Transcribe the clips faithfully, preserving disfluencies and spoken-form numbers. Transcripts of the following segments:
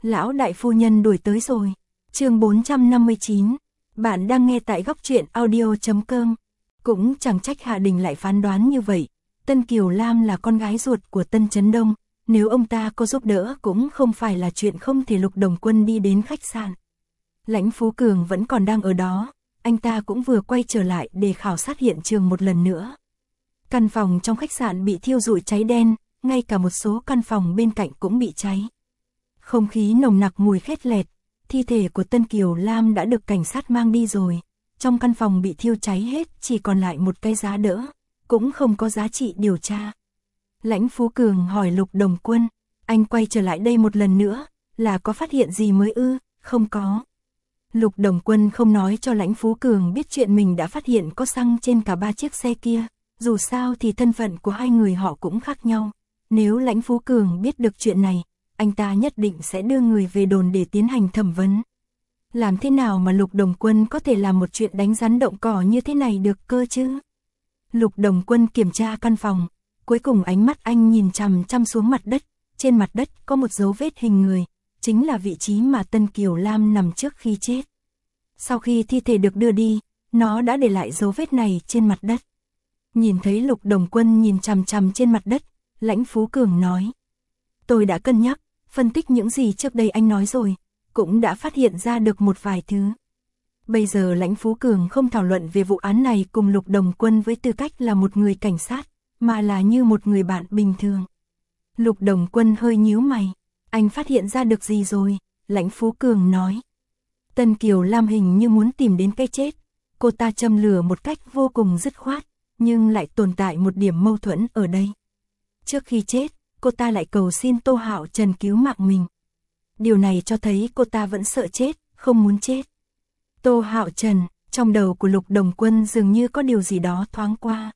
Lão đại phu nhân đuổi tới rồi. Chương bốn trăm năm mươi chín. Bạn đang nghe tại góc truyện audio chấm com. Cũng chẳng trách Hạ Đình lại phán đoán như vậy. Tân Kiều Lam là con gái ruột của Tân Chấn Đông, nếu ông ta có giúp đỡ cũng không phải là chuyện không thể. Lục Đồng Quân đi đến khách sạn. Lãnh Phú Cường vẫn còn đang ở đó, anh ta cũng vừa quay trở lại để khảo sát hiện trường một lần nữa. Căn phòng trong khách sạn bị thiêu rụi cháy đen, ngay cả một số căn phòng bên cạnh cũng bị cháy. Không khí nồng nặc mùi khét lẹt, thi thể của Tân Kiều Lam đã được cảnh sát mang đi rồi. Trong căn phòng bị thiêu cháy hết, chỉ còn lại một cái giá đỡ, cũng không có giá trị điều tra. Lãnh Phú Cường hỏi Lục Đồng Quân, anh quay trở lại đây một lần nữa, là có phát hiện gì mới ư? Không có. Lục Đồng Quân không nói cho Lãnh Phú Cường biết chuyện mình đã phát hiện có xăng trên cả ba chiếc xe kia, dù sao thì thân phận của hai người họ cũng khác nhau. Nếu Lãnh Phú Cường biết được chuyện này, anh ta nhất định sẽ đưa người về đồn để tiến hành thẩm vấn. Làm thế nào mà Lục Đồng Quân có thể làm một chuyện đánh rắn động cỏ như thế này được cơ chứ? Lục Đồng Quân kiểm tra căn phòng, cuối cùng ánh mắt anh nhìn chằm chằm xuống mặt đất. Trên mặt đất có một dấu vết hình người, chính là vị trí mà Tân Kiều Lam nằm trước khi chết. Sau khi thi thể được đưa đi, nó đã để lại dấu vết này trên mặt đất. Nhìn thấy Lục Đồng Quân nhìn chằm chằm trên mặt đất, Lãnh Phú Cường nói: tôi đã cân nhắc, phân tích những gì trước đây anh nói rồi, cũng đã phát hiện ra được một vài thứ. Bây giờ Lãnh Phú Cường không thảo luận về vụ án này cùng Lục Đồng Quân với tư cách là một người cảnh sát, mà là như một người bạn bình thường. Lục Đồng Quân hơi nhíu mày, anh phát hiện ra được gì rồi? Lãnh Phú Cường nói: Tân Kiều Lam hình như muốn tìm đến cái chết, cô ta châm lửa một cách vô cùng dứt khoát, nhưng lại tồn tại một điểm mâu thuẫn ở đây. Trước khi chết, cô ta lại cầu xin Tô Hạo Trần cứu mạng mình. Điều này cho thấy cô ta vẫn sợ chết, không muốn chết. Tô Hạo Trần, trong đầu của Lục Đồng Quân dường như có điều gì đó thoáng qua.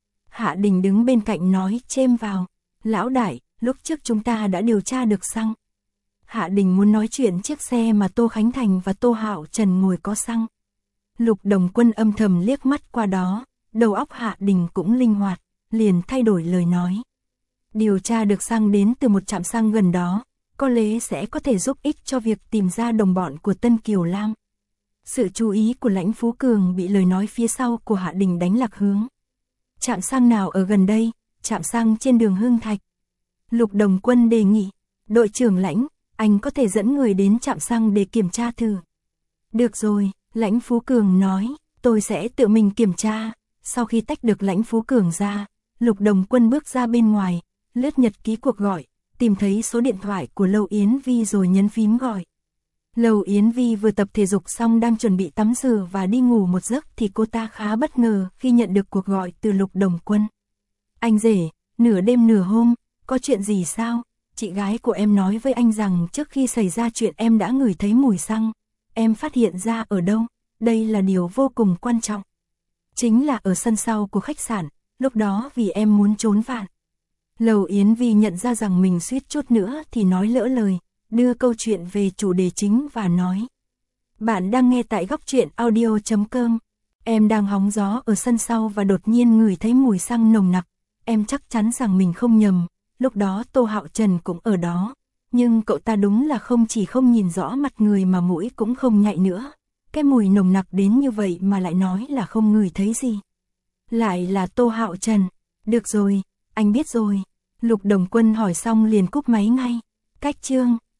Hạ Đình đứng bên cạnh nói chêm vào: lão đại, lúc trước chúng ta đã điều tra được xăng. Hạ Đình muốn nói chuyện chiếc xe mà Tô Khánh Thành và Tô Hạo Trần ngồi có xăng. Lục Đồng Quân âm thầm liếc mắt qua đó, đầu óc Hạ Đình cũng linh hoạt, liền thay đổi lời nói. Điều tra được xăng đến từ một trạm xăng gần đó, có lẽ sẽ có thể giúp ích cho việc tìm ra đồng bọn của Tân Kiều Lam. Sự chú ý của Lãnh Phú Cường bị lời nói phía sau của Hạ Đình đánh lạc hướng. Trạm xăng nào ở gần đây? Trạm xăng trên đường Hưng Thạch. Lục Đồng Quân đề nghị: đội trưởng Lãnh, anh có thể dẫn người đến trạm xăng để kiểm tra thử. Được rồi, Lãnh Phú Cường nói, tôi sẽ tự mình kiểm tra. Sau khi tách được Lãnh Phú Cường ra, Lục Đồng Quân bước ra bên ngoài, lướt nhật ký cuộc gọi, tìm thấy số điện thoại của Lâu Yến Vi rồi nhấn phím gọi. Lâu Yến Vi vừa tập thể dục xong đang chuẩn bị tắm rửa và đi ngủ một giấc thì cô ta khá bất ngờ khi nhận được cuộc gọi từ Lục Đồng Quân. Anh rể, nửa đêm nửa hôm, có chuyện gì sao? Chị gái của em nói với anh rằng trước khi xảy ra chuyện em đã ngửi thấy mùi xăng. Em phát hiện ra ở đâu? Đây là điều vô cùng quan trọng. Chính là ở sân sau của khách sạn, lúc đó vì em muốn trốn vạn. Lầu Yến Vi nhận ra rằng mình suýt chút nữa thì nói lỡ lời, đưa câu chuyện về chủ đề chính và nói: bạn đang nghe tại góc truyện audio chấm com. Em đang hóng gió ở sân sau và đột nhiên ngửi thấy mùi xăng nồng nặc. Em chắc chắn rằng mình không nhầm, lúc đó Tô Hạo Trần cũng ở đó. Nhưng cậu ta đúng là không chỉ không nhìn rõ mặt người mà mũi cũng không nhạy nữa. Cái mùi nồng nặc đến như vậy mà lại nói là không ngửi thấy gì. Lại là Tô Hạo Trần. Được rồi, anh biết rồi. Lục Đồng Quân hỏi xong liền cúp máy ngay. Cách chương